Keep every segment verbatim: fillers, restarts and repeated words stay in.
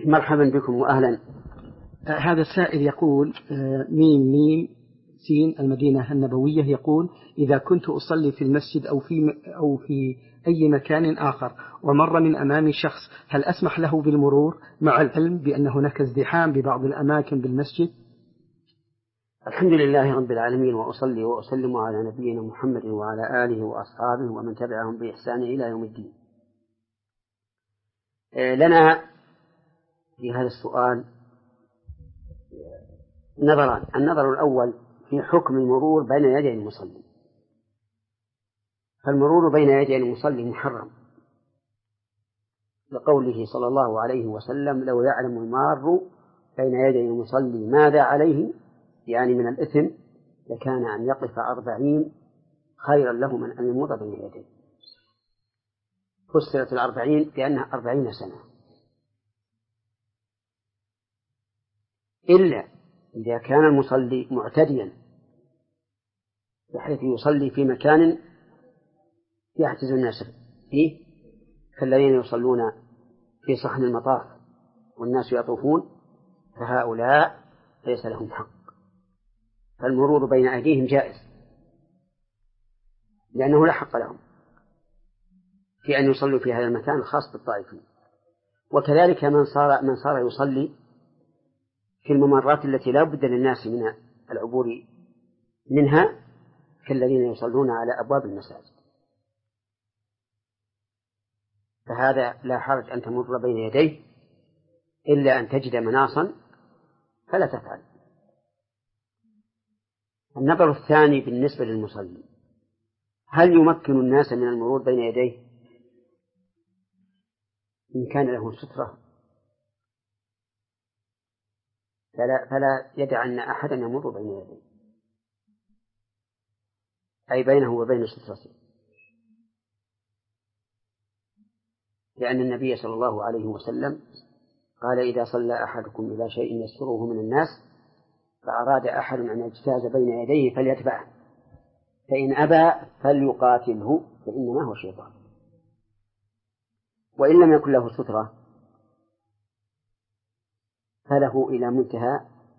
مرحبا بكم وأهلا. هذا السائل يقول ميم ميم سين المدينة النبوية، يقول إذا كنت أصلي في المسجد أو في أو في أي مكان آخر ومر من أمامي شخص، هل أسمح له بالمرور مع العلم بأن هناك ازدحام ببعض الأماكن بالمسجد؟ الحمد لله رب العالمين، وأصلي وأسلم على نبينا محمد وعلى آله وأصحابه ومن تبعهم بإحسان إلى يوم الدين. لنا في هذا السؤال نظران. النظر الأول في حكم المرور بين يدي المصلي، فالمرور بين يدي المصلي محرم لقوله صلى الله عليه وسلم: لو يعلم المار بين يدي المصلي ماذا عليه، يعني من الإثم، لكان أن يقف أربعين خيرا له من أن يمر بين يديه. فسرت الأربعين بأنها أربعين سنة، إلا إذا كان المصلي معتديا بحيث يصلي في مكان يحتز الناس فيه، كالذين يصلون في صحن المطاف والناس يطوفون، فهؤلاء ليس لهم حق، فالمرور بين أيديهم جائز لأنه لا حق لهم في أن يصلوا في هذا المكان الخاص بالطائفين. وكذلك من صار من صار يصلي في الممرات التي لا بد للناس من العبور منها، كالذين يصلون على أبواب المساجد، فهذا لا حرج أن تمر بين يديه إلا أن تجد مناصا فلا تفعل. النظر الثاني بالنسبة للمصلي: هل يمكن الناس من المرور بين يديه إن كان له سترة؟ فلا, فلا يدعن أحدا يمر بين يديه، أي بينه وبين سترته، لأن النبي صلى الله عليه وسلم قال: إذا صلى أحدكم إلى شيء يستره من الناس فأراد أحد أن يجتاز بين يديه فليتبعه، فإن أبى فليقاتله فإنما هو شيطان. وإن لم يكن له سترة فله إلى منتهى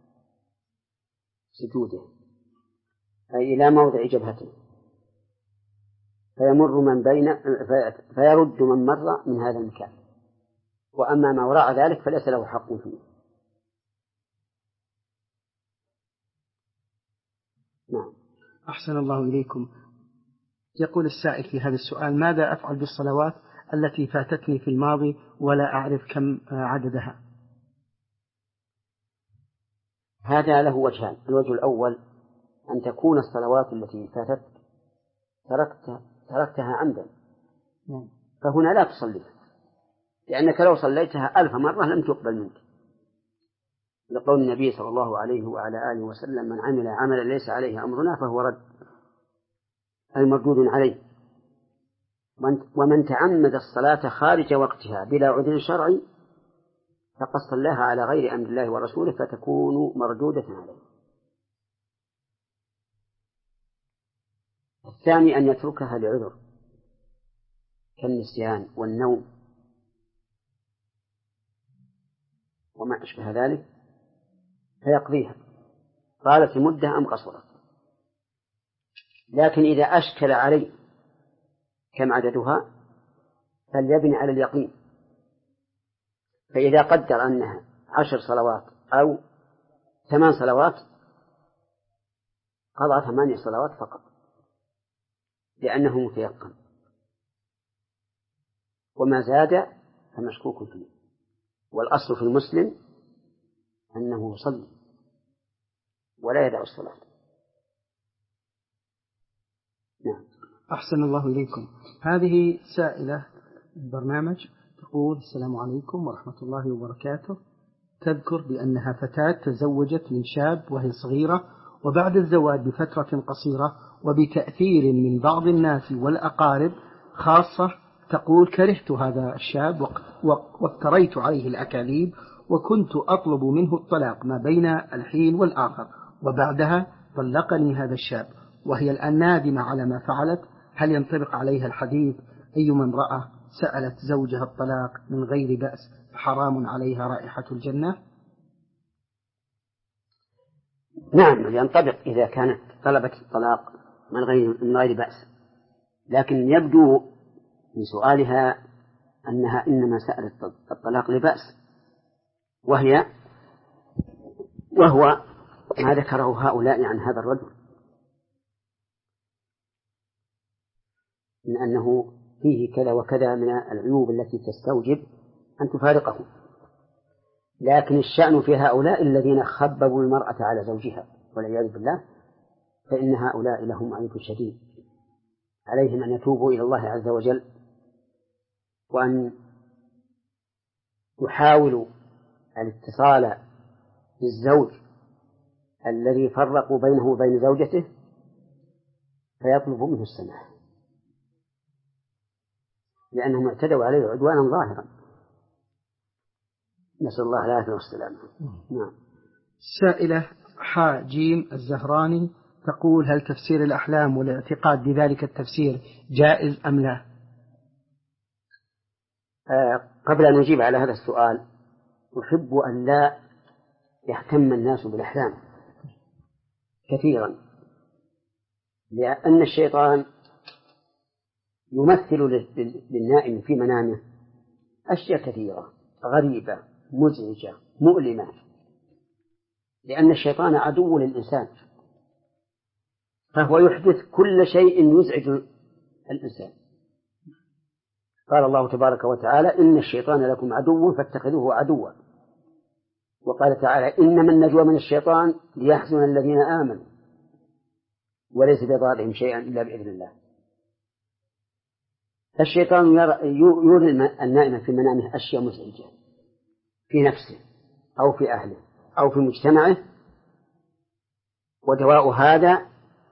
سجوده، أي إلى موضع جبهته، فيمر من بين فيرد من مر من هذا المكان، وأما ما وراء ذلك فليس له حق فيه. نعم. أحسن الله إليكم. يقول السائل في هذا السؤال: ماذا أفعل بالصلوات التي فاتتني في الماضي ولا أعرف كم عددها؟ هذا له وجهان. الوجه الأول أن تكون الصلوات التي فاتت تركت تركتها عمدا، فهنا لا تصليها، لأنك لو صليتها ألف مرة لم تقبل منك، لقول النبي صلى الله عليه وعلى آله وسلم: من عمل عملا ليس عليه أمرنا فهو رد، أي مردود عليه. ومن تعمد الصلاة خارج وقتها بلا عذر شرعي فقد صلاها على غير أمر الله ورسوله فتكون مردودة عليه. الثاني أن يتركها لعذر كالنسيان والنوم وما أشبه ذلك فيقضيها، قالت مدة أم قصرت. لكن إذا أشكل عليه كم عددها فليبني على اليقين، فإذا قدر أنها عشر صلوات أو ثمان صلوات قضى ثمانية صلوات فقط لأنه متيقن، وما زاد فمشكوك فيه. والأصل في المسلم أنه يصلي ولا يدع الصلاة. نعم. أحسن الله إليكم. هذه سائلة البرنامج تقول: السلام عليكم ورحمة الله وبركاته. تذكر بأنها فتاة تزوجت من شاب وهي صغيرة، وبعد الزواج بفترة قصيرة وبتأثير من بعض الناس والأقارب خاصة تقول: كرهت هذا الشاب وافتريت عليه الأكاذيب وكنت أطلب منه الطلاق ما بين الحين والآخر، وبعدها طلقني هذا الشاب وهي الآن نادمة على ما فعلت. هل ينطبق عليها الحديث: أيما امرأة سألت زوجها الطلاق من غير بأس حرام عليها رائحة الجنة؟ نعم ينطبق إذا كانت طلبت الطلاق من غير من غير بأس، لكن يبدو من سؤالها أنها إنما سألت الطلاق لبأس، وهي وهو ما ذكره هؤلاء عن هذا الرجل من أنه فيه كذا وكذا من العيوب التي تستوجب أن تفارقه. لكن الشأن في هؤلاء الذين خببوا المرأة على زوجها والعياذ بالله، فإن هؤلاء لهم عيب شديد، عليهم أن يتوبوا إلى الله عز وجل، وأن يحاولوا الاتصال بالزوج الذي فرقوا بينه وبين زوجته فيطلبوا منه السماح، لأنهم اعتدوا عليه عدوانا ظاهرا، نسأل الله العافية والسلامة. نعم. سائلة حاجيم الزهراني تقول: هل تفسير الأحلام والاعتقاد بذلك التفسير جائز أم لا؟ آه قبل أن نجيب على هذا السؤال أحب أن لا يهتم الناس بالأحلام كثيرا، لأن الشيطان يمثل للنائم في منامه أشياء كثيرة غريبة مزعجة مؤلمة، لأن الشيطان عدو للإنسان، فهو يحدث كل شيء يزعج الإنسان. قال الله تبارك وتعالى: إن الشيطان لكم عدو فاتخذوه عدوا. وقال تعالى: إنما النجوى من الشيطان ليحزن الذين آمنوا وليس بضارهم شيئا إلا بإذن الله. الشيطان يرى النائم في منامه أشياء مزعجة في نفسه أو في أهله أو في مجتمعه، ودواء هذا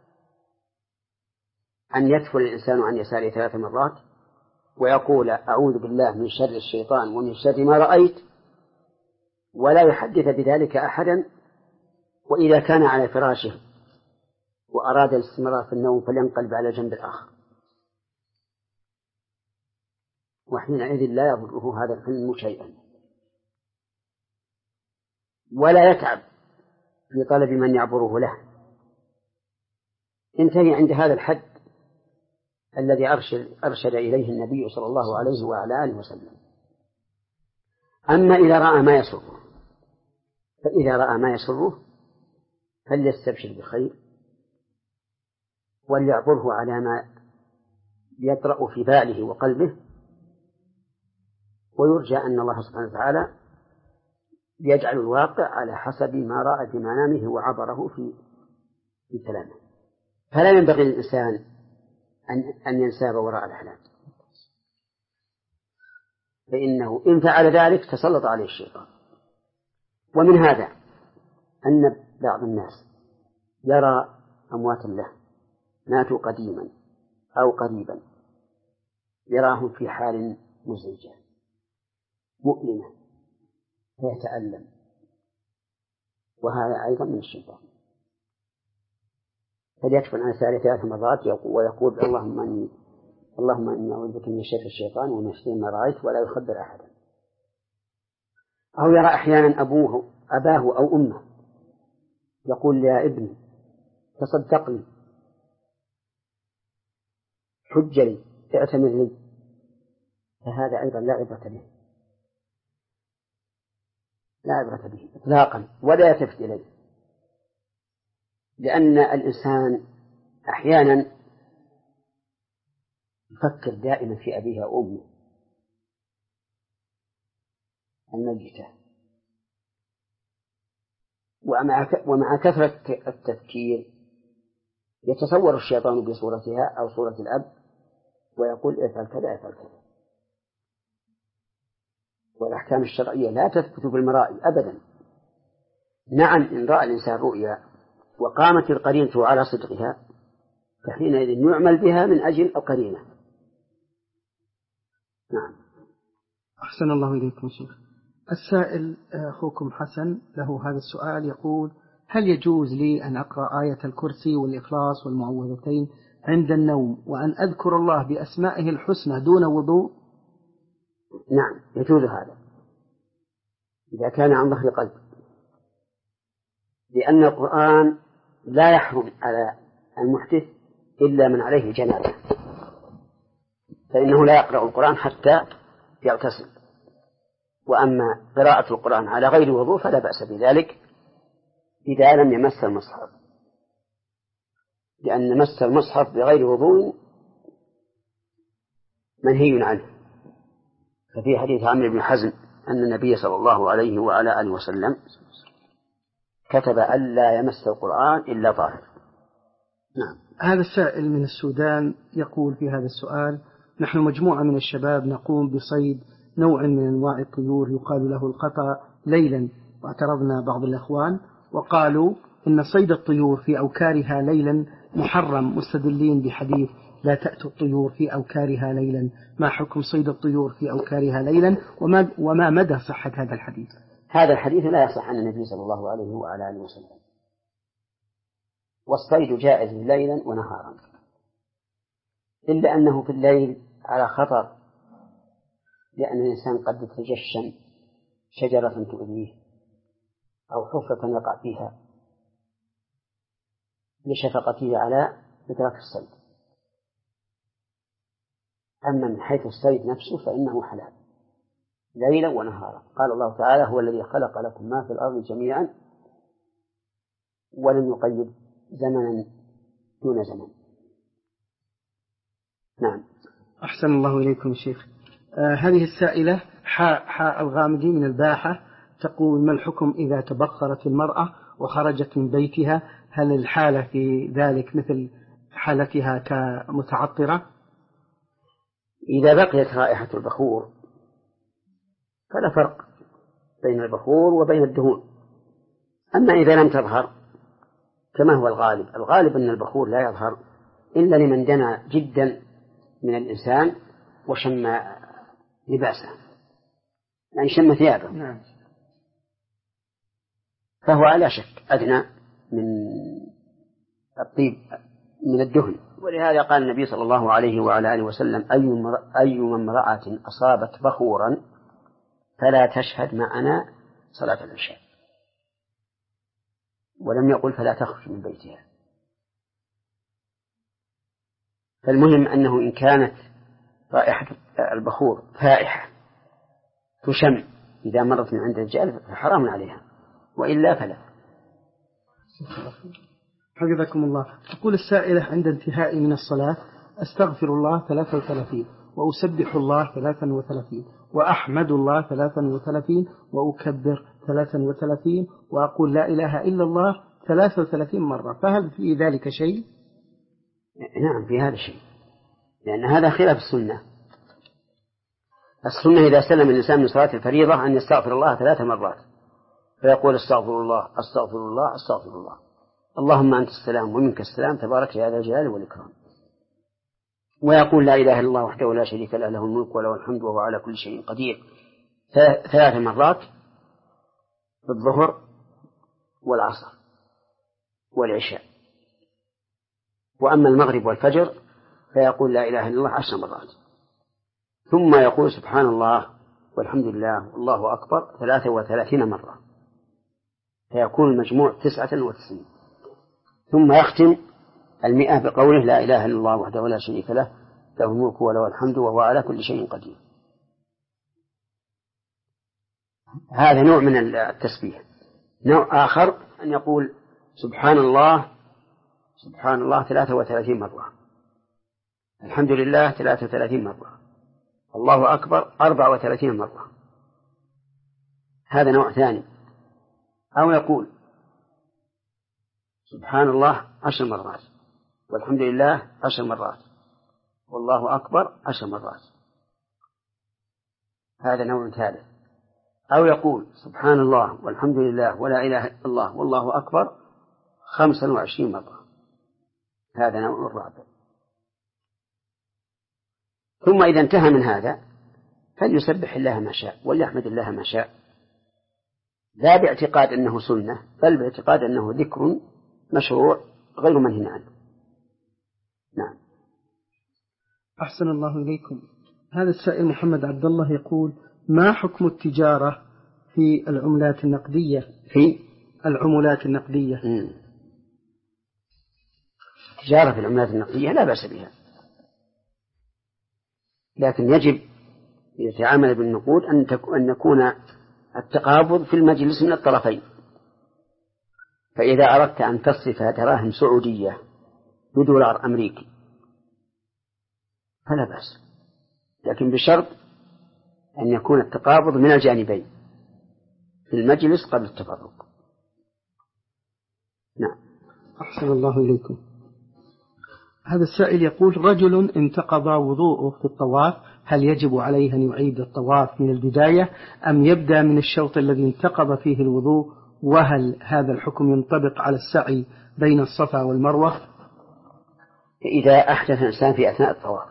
أن يدفل الإنسان عن يساره ثلاث مرات ويقول: أعوذ بالله من شر الشيطان ومن شر ما رأيت، ولا يحدث بذلك أحدا. وإذا كان على فراشه وأراد الاستمرار في النوم فلينقلب على الجنب الآخر، وحينئذ لا يضره هذا الحلم شيئا، ولا يتعب في طلب من يعبره له. انتهي عند هذا الحد الذي أرشد, أرشد إليه النبي صلى الله عليه وعلى آله وسلم. أما إذا رأى ما يسره، فإذا رأى ما يسره فليستبشر بخير وليعبره على ما يطرأ في باله وقلبه، ويرجى أن الله سبحانه وتعالى يجعل الواقع على حسب ما رأى في منامه وعبره في في كلامه. فلا ينبغي للإنسان أن أن ينساب وراء الأحلام، فإنه إن فعل ذلك تسلط عليه الشيطان. ومن هذا أن بعض الناس يرى أمواتا له ماتوا قديما أو قريبا، يراهم في حال مزعجة مؤلمة فيتألم، وهذا أيضا من الشيطان. فليكفر عن سائر ثلاث مرات ويقول: اللهم إني اللهم إني أعوذ بك من شر الشيطان ومن شر ما رأيت، ولا يخبر أحدا. أو يرى أحيانا أبوه أباه أو أمه يقول: يا ابني تصدقني، حج لي، اعتمر لي، فهذا أيضا لا عبرة به، لا عبرة به إطلاقا، ولا يلتفت إليه، لأن الإنسان أحيانا يفكر دائما في أبيه أو أمه الميتة، ومع كثرة التفكير يتصور الشيطان بصورتها أو صورة الأب ويقول: افعل كذا افعل كذا. والأحكام الشرعية لا تثبت بالمرائي أبدا. نعم، إن رأى الإنسان رؤيا وقامت القرينة على صدقها فحينئذ يعمل بها من أجل القرينة. نعم. أحسن الله إليكم شيخ. السائل أخوكم حسن له هذا السؤال، يقول: هل يجوز لي أن أقرأ آية الكرسي والإخلاص والمعوذتين عند النوم وأن أذكر الله بأسمائه الحسنى دون وضوء؟ نعم يجوز هذا، إذا كان عن ظهر قلب، لأن القرآن لا يحرم على المحدث إلا من عليه جنابة، فإنه لا يقرأ القرآن حتى يغتسل. وأما قراءة القرآن على غير وضوء فلا بأس بذلك إذا لم يمس المصحف، لأن مس المصحف بغير وضوء منهي عنه. ففي حديث عمرو بن حزم أن النبي صلى الله عليه وعلى آله وسلم كتب ألا يمس القرآن إلا طاهر. نعم. هذا السائل من السودان يقول في هذا السؤال: نحن مجموعة من الشباب نقوم بصيد نوع من أنواع الطيور يقال له القطا ليلا، واعترضنا بعض الإخوان وقالوا إن صيد الطيور في أوكارها ليلا محرم، مستدلين بحديث لا تأتوا الطيور في أوكارها ليلا. ما حكم صيد الطيور في أوكارها ليلا، وما, وما مدى صحة هذا الحديث؟ هذا الحديث لا يصح عن النبي صلى الله عليه وعلى آله وسلم، والصيد جائز ليلا ونهارا، إلا أنه في الليل على خطر، لأن الإنسان قد يتجشم شجرة تؤذيه أو حفرة يقع فيها لشفقته على إدراك الصيد. أما من حيث الصيد نفسه فإنه حلال ليلا ونهارا. قال الله تعالى: هو الذي خلق لكم ما في الأرض جميعا ولم يقيد زمنا دون زمن. نعم. أحسن الله إليكم يا شيخ. آه هذه السائلة حاء حاء الغامدي من الباحة تقول: ما الحكم إذا تبخرت المرأة وخرجت من بيتها؟ هل الحالة في ذلك مثل حالتها كمتعطرة؟ إذا بقيت رائحة البخور فلا فرق بين البخور وبين الدهون. أما إذا لم تظهر كما هو الغالب، الغالب أن البخور لا يظهر إلا لمن دنا جدا من الإنسان وشم لباسه، يعني شم ثيابه، نعم. فهو على شك أدنى من الطيب من الدهن. ولهذا قال النبي صلى الله عليه وعلى آله وسلم: أي امرأة أصابت بخورا فلا تشهد معنا صلاة العشاء، ولم يقل فلا تخرج من بيتها. فالمهم أنه إن كانت رائحة البخور فائحة تشم إذا مرت من عند الرجال فحرام عليها، وإلا فلا. حفظكم الله. تقول السائلة: عند انتهائي من الصلاة أستغفر الله ثلاثة وثلاثين، وأسبح الله ثلاثا وثلاثين، وأحمد الله ثلاثا وثلاثين، وأكبر ثلاثا وثلاثين، وأقول لا إله إلا الله ثلاثة وثلاثين مرة، فهل في ذلك شيء؟ نعم، في هذا شيء، لأن هذا خلاف السنة. السنة إذا سلم الإنسان من صلاة الفريضة أن يستغفر الله ثلاث مرات، فيقول: استغفر الله استغفر الله استغفر الله، اللهم أنت السلام ومنك السلام تبارك يا ذا الجلال والإكرام. ويقول: لا إله إلا الله وحده لا شريك له، له الملك وله الحمد وهو على كل شيء قدير، ثلاث مرات في الظهر والعصر والعشاء. وأما المغرب والفجر فيقول: لا إله إلا الله عشر مرات، ثم يقول: سبحان الله والحمد لله والله أكبر ثلاثة وثلاثين مرة، فيكون المجموع تسعة وتسعين. ثم يختم المئة بقوله: لا إله إلا الله وحده لا شريك له، له الملك وله الحمد وهو على كل شيء قدير. هذا نوع من التسبيح. نوع آخر أن يقول: سبحان الله سبحان الله ثلاثة وثلاثين مرة، الحمد لله ثلاثة وثلاثين مرة، الله أكبر أربعة وثلاثين مرة. هذا نوع ثاني. أو يقول: سبحان الله عشر مرات، والحمد لله عشر مرات، والله أكبر عشر مرات. هذا نوع ثالث. أو يقول: سبحان الله والحمد لله ولا إله إلا الله والله أكبر خمسا وعشرين مرة. هذا نوع الرابع. ثم إذا انتهى من هذا فليسبح الله ما شاء وليحمد الله ما شاء، لا باعتقاد أنه سنة، بل باعتقاد أنه ذكر مشروع غير منهي عنه. نعم. أحسن الله إليكم. هذا السائل محمد عبد الله يقول: ما حكم التجارة في العملات النقدية في العملات النقدية تجارة في العملات النقدية لا بأس بها، لكن يجب يتعامل بالنقود أن يكون التقابض في المجلس من الطرفين. فإذا أردت أن تصرف دراهم سعودية بدولار أمريكي فلا بأس، لكن بشرط أن يكون التقابض من الجانبين في المجلس قبل التفرق. نعم. أحسن الله إليكم. هذا السائل يقول: رجل انتقض وضوءه في الطواف، هل يجب عليه أن يعيد الطواف من البداية أم يبدأ من الشوط الذي انتقض فيه الوضوء؟ وهل هذا الحكم ينطبق على السعي بين الصفا والمروة؟ إذا أحدث الإنسان في أثناء الطواف،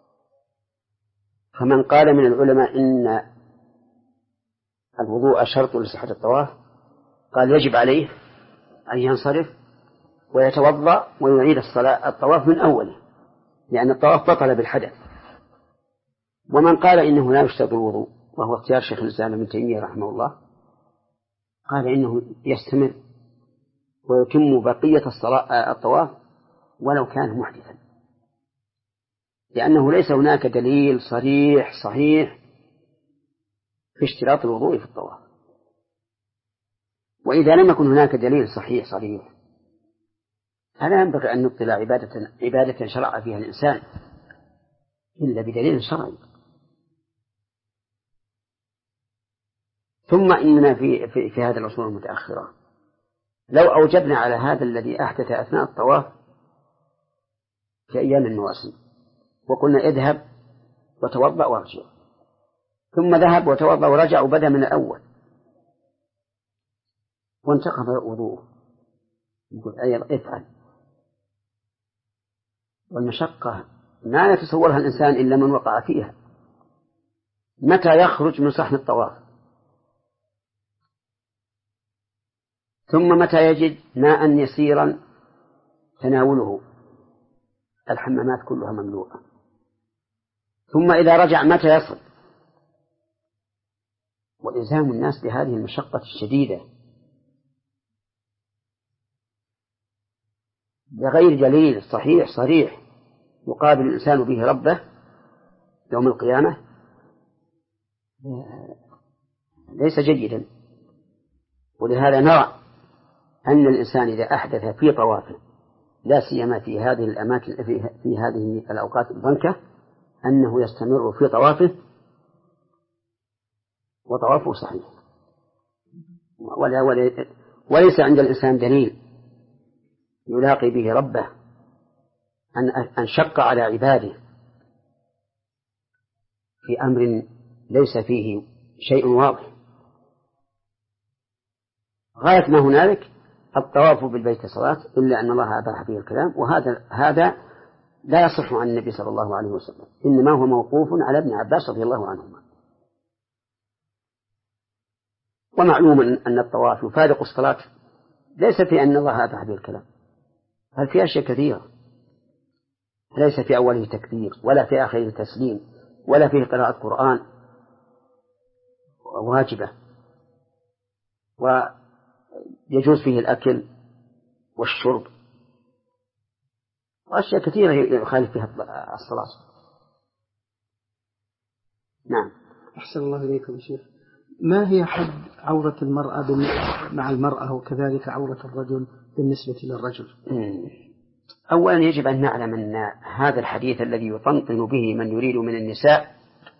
فمن قال من العلماء إن الوضوء شرط لصحة الطواف قال يجب عليه أن ينصرف ويتوضأ ويعيد الصلاة الطواف من أوله، لأن الطواف بطل بالحدث. ومن قال إنه لا يشترط الوضوء، وهو اختيار شيخ الإسلام ابن تيمية رحمه الله، قال إنه يستمر ويتم بقية الصلاة الطواف ولو كان محدثا، لأنه ليس هناك دليل صريح صحيح في اشتراط الوضوء في الطواف. وإذا لم يكن هناك دليل صحيح صريح فلا ينبغي أن نبطل عبادة عبادة شرع فيها الإنسان إلا بدليل شرعي. ثم إننا في, في, في هذه العصور المتأخرة لو أوجبنا على هذا الذي أحدث أثناء الطواف في أيام المواسم وقلنا اذهب وتوضأ وارجع، ثم ذهب وتوضأ ورجع وبدأ من الأول وانتقض وضوءه، يقول أيضا افعل. والمشقة ما يتصورها الإنسان إلا من وقع فيها. متى يخرج من صحن الطواف؟ ثم متى يجد ماء يسيرا تناوله؟ الحمامات كلها مملوءة. ثم إذا رجع متى يصل؟ وإلزام الناس بهذه المشقة الشديدة بغير دليل صحيح صريح يقابل الإنسان به ربه يوم القيامة ليس جيدا. ولهذا نرى أن الإنسان إذا أحدث في طوافه لا سيما في هذه الأماكن في, في هذه الأوقات الضنكة أنه يستمر في طوافه وطوافه صحيح، ولا ولا وليس عند الإنسان دليل يلاقي به ربه أن أن شق على عباده في أمر ليس فيه شيء واضح. غاية ما هنالك الطواف بالبيت صلاة، إلا أن الله أباح فيه الكلام، وهذا هذا لا يصح عن النبي صلى الله عليه وسلم، إنما هو موقوف على ابن عباس رضي الله عنهما. ومعلوم أن الطواف يفارق الصلاة ليس في أن الله أباح فيه الكلام، بل في أشياء كثيرة، ليس في أوله تكبير ولا في آخره تسليم ولا فيه قراءة قرآن واجبة، ويجوز فيه الأكل والشرب وأشياء كثيرة يخالف فيها الصلاة. نعم. أحسن الله إليكم يا شيخ. ما هي حد عورة المرأة مع المرأة وكذلك عورة الرجل بالنسبة للرجل؟ أولا يجب أن نعلم أن هذا الحديث الذي يطنطن به من يريد من النساء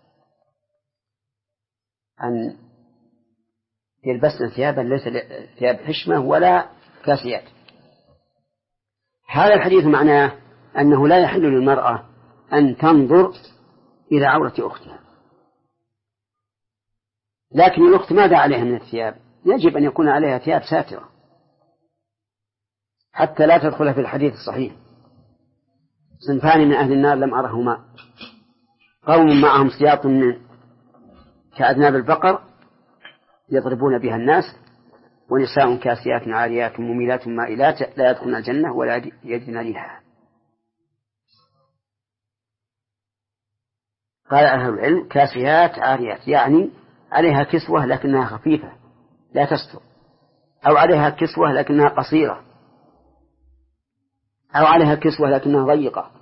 أن يلبسن ثيابا ليس ثياب حشمة ولا كاسيات، هذا الحديث معناه أنه لا يحل للمرأة أن تنظر إلى عورة أختها، لكن الأخت ماذا عليها من الثياب؟ يجب أن يكون عليها ثياب ساترة حتى لا تدخل في الحديث الصحيح: صنفان من أهل النار لم أرهما، قوم معهم سياط من كأذناب البقر يضربون بها الناس، ونساء كاسيات عاريات مميلات مائلات لا يدخلن الجنة ولا يجدن ريحها. قال أهل العلم كاسيات عاريات، يعني عليها كسوة لكنها خفيفة لا تستر، أو عليها كسوة لكنها قصيرة، أو عليها كسوة لكنها ضيقة.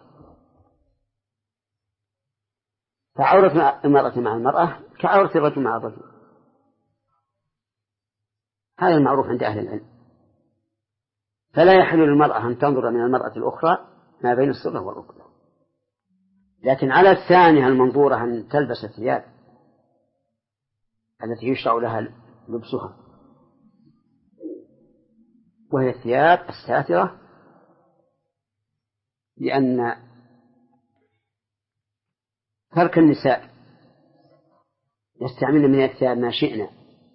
فعورة المرأة مع المرأة كعورة الرجل مع الرجل، هذا المعروف عند أهل العلم. فلا يحل للمرأة أن تنظر من المرأة الأخرى ما بين السرة والركبة، لكن على الثانية المنظورة أن تلبس الثياب التي يشرع لها لبسها، وهي الثياب الساترة، لأن ترك النساء يستعملن من الثياب ما شئنا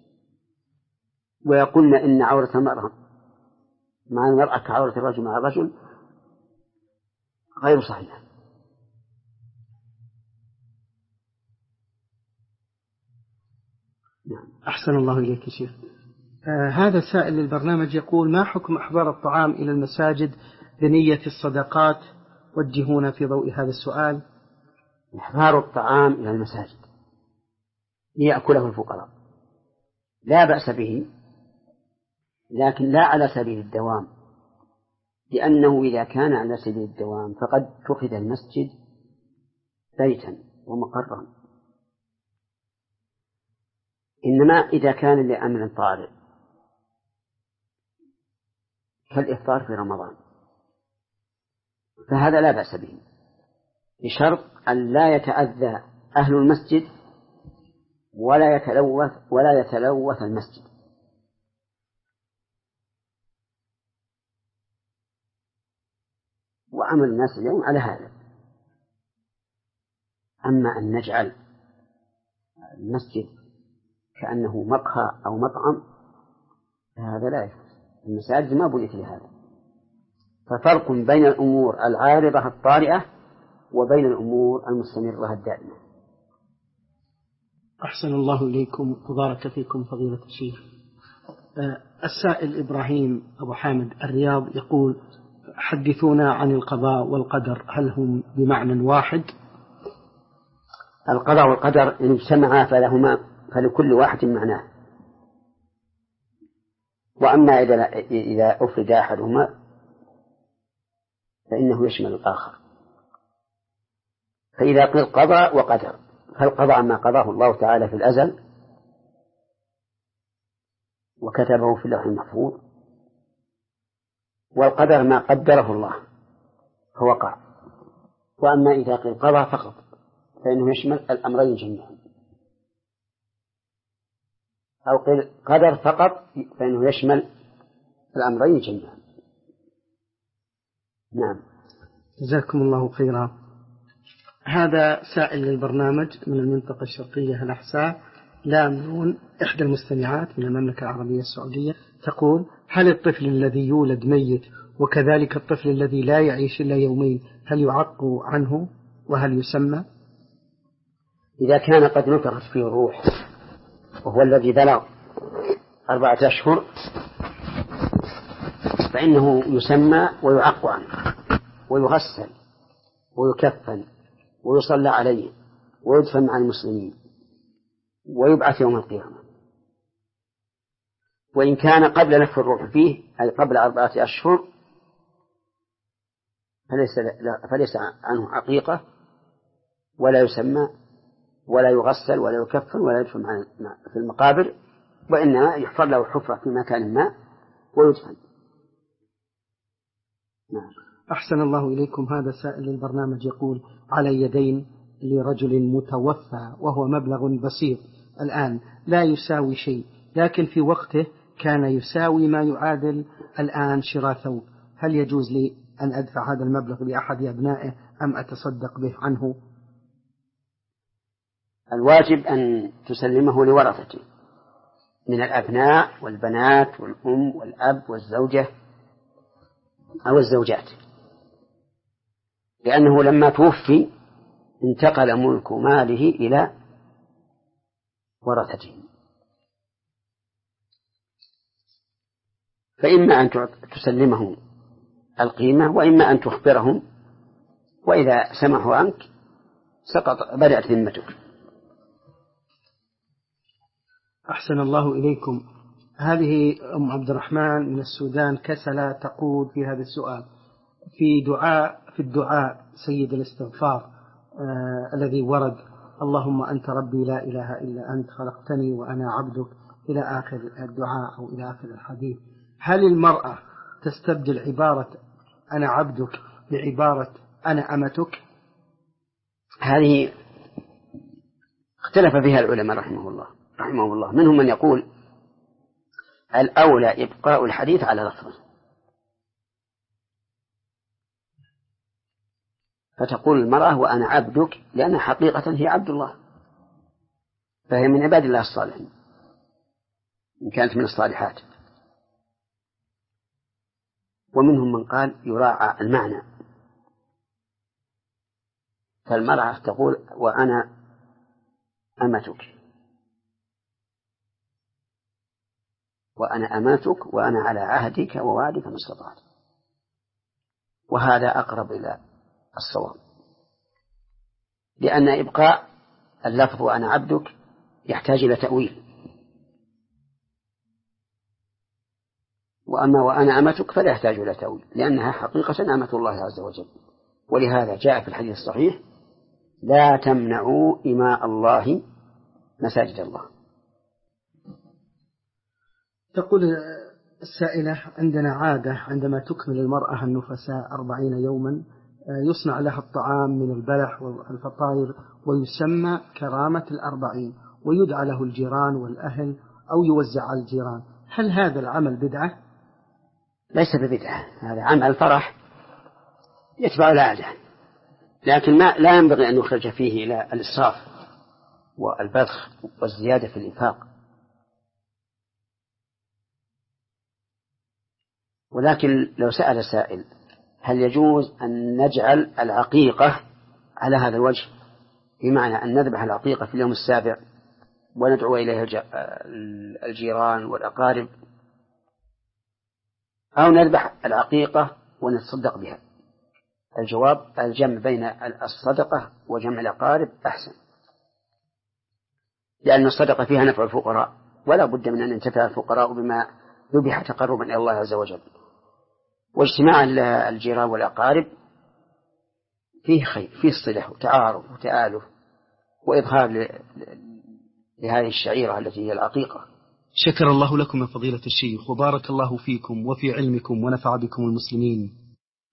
ويقولن إن عورة المرأة مع المرأة كعورة الرجل مع الرجل غير صحيح. أحسن الله إليك شيخ. آه هذا سائل للبرنامج يقول: ما حكم إحضار الطعام إلى المساجد بنية الصدقات؟ وجهونا في ضوء هذا السؤال. إحضار الطعام إلى المساجد ليأكله الفقراء لا بأس به، لكن لا على سبيل الدوام، لأنه إذا كان على سبيل الدوام فقد اتخذ المسجد بيتا ومقرا، إنما إذا كان لأمر طارئ كالإفطار في رمضان فهذا لا بأس به، بشرط أن لا يتأذى أهل المسجد ولا يتلوث ولا يتلوث المسجد. وعمل الناس اليوم على هذا. أما أن نجعل المسجد كأنه مقهى أو مطعم فهذا لا يجوز، المساجد ما بنيت لهذا. ففرق بين الأمور العارضة الطارئة وبين الأمور المستمرة الدائمة. أحسن الله إليكم وبارك فيكم فضيلة الشيخ. أه السائل إبراهيم أبو حامد الرياض يقول: حدثونا عن القضاء والقدر، هل هم بمعنى واحد؟ القضاء والقدر إن اجتمعا فلهما فلكل واحد معناه، وأما إذا إذا أفرد أحدهما فإنه يشمل الآخر. فإذا قيل قضاء وقدر فالقضاء ما قضاه الله تعالى في الأزل وكتبه في اللوح المحفوظ، والقدر ما قدره الله فوقع. وأما إذا قيل قضى فقط فإنه يشمل الأمرين جميعا، أو قيل قدر فقط فإنه يشمل الأمرين جميعا. نعم. جزاكم الله خيرا. هذا سائل للبرنامج من المنطقة الشرقية الأحساء، لامنون، إحدى المستمعات من المملكة العربية السعودية، تقول: هل الطفل الذي يولد ميت وكذلك الطفل الذي لا يعيش إلا يومين هل يعق عنه وهل يسمى؟ إذا كان قد نفخت فيه الروح وهو الذي بلغ أربعة أشهر فإنه يسمى ويعق عنه ويغسل ويكفن ويصلى عليه ويدفن مع المسلمين ويبعث يوم القيامة. وإن كان قبل نفخ الروح فيه أي قبل أربعة أشهر فليس, فليس عنه عقيقة ولا يسمى ولا يغسل ولا يكفن ولا يدفن في المقابر، وإنما يحفر له حفرة في مكان ما ويدفن. نعم. أحسن الله إليكم. هذا سائل البرنامج يقول: على يدين لرجل متوفى وهو مبلغ بسيط الآن لا يساوي شيء، لكن في وقته كان يساوي ما يعادل الآن شراء ثوب، هل يجوز لي أن أدفع هذا المبلغ لأحد أبنائه أم أتصدق به عنه؟ الواجب أن تسلمه لورثته من الأبناء والبنات والأم والأب والزوجة أو الزوجات، لأنه لما توفي انتقل ملك ماله إلى ورثته، فإما أن تسلمهم القيمة وإما أن تخبرهم، وإذا سمحوا عنك سقط بدأت ذمتك. أحسن الله إليكم. هذه أم عبد الرحمن من السودان كسلة تقول في هذا السؤال: في دعاء في الدعاء سيد الاستغفار آه الذي ورد: اللهم أنت ربي لا إله إلا أنت خلقتني وأنا عبدك، إلى آخر الدعاء أو إلى آخر الحديث، هل المرأة تستبدل عبارة أنا عبدك بعبارة أنا أمتك؟ هذه اختلف فيها العلماء رحمه الله رحمه الله منهم من يقول الأولى إبقاء الحديث على لفظه، فتقول المرأة وأنا عبدك لأن حقيقة هي عبد الله، فهي من عباد الله الصالحين إن كانت من الصالحات. ومنهم من قال يراعى المعنى، فالمرأة تقول وأنا أمتك وأنا أماتك وأنا على عهدك ووعدك ما استطعت، وهذا أقرب إلى الصواب، لأن إبقاء اللفظ وأنا عبدك يحتاج إلى تأويل، وأما وأنا أمتك فلا يحتاج إلى تأويل لأنها حقيقة أمة الله عز وجل. ولهذا جاء في الحديث الصحيح: لا تمنعوا إماء الله مساجد الله. تقول السائلة: عندنا عادة عندما تكمل المرأة النفساء أربعين يوما يصنع لها الطعام من البلح والفطائر ويسمى كرامة الأربعين، ويدعى له الجيران والأهل أو يوزع على الجيران، هل هذا العمل بدعة؟ ليس ببدعة، هذا عمل فرح يتبع العادة، لكن ما لا ينبغي أن يخرج فيه إلى الإسراف والبذخ والزيادة في الإنفاق. ولكن لو سأل سائل: هل يجوز أن نجعل العقيقة على هذا الوجه، بمعنى أن نذبح العقيقة في اليوم السابع وندعو إليها الجيران والأقارب، أو نذبح العقيقة ونتصدق بها؟ الجواب: الجمع بين الصدقة وجمع الأقارب أحسن، لأن الصدقة فيها نفع الفقراء، ولا بد من أن ينتفع الفقراء بما ذبح تقربا إلى الله عز وجل. واجتماع الجيران والأقارب فيه خير، فيه صلة وتعارف وتآلف وإظهار لهذه الشعيرة التي هي العقيقة. شكر الله لكم يا فضيلة الشيخ، وبارك الله فيكم وفي علمكم ونفع بكم المسلمين.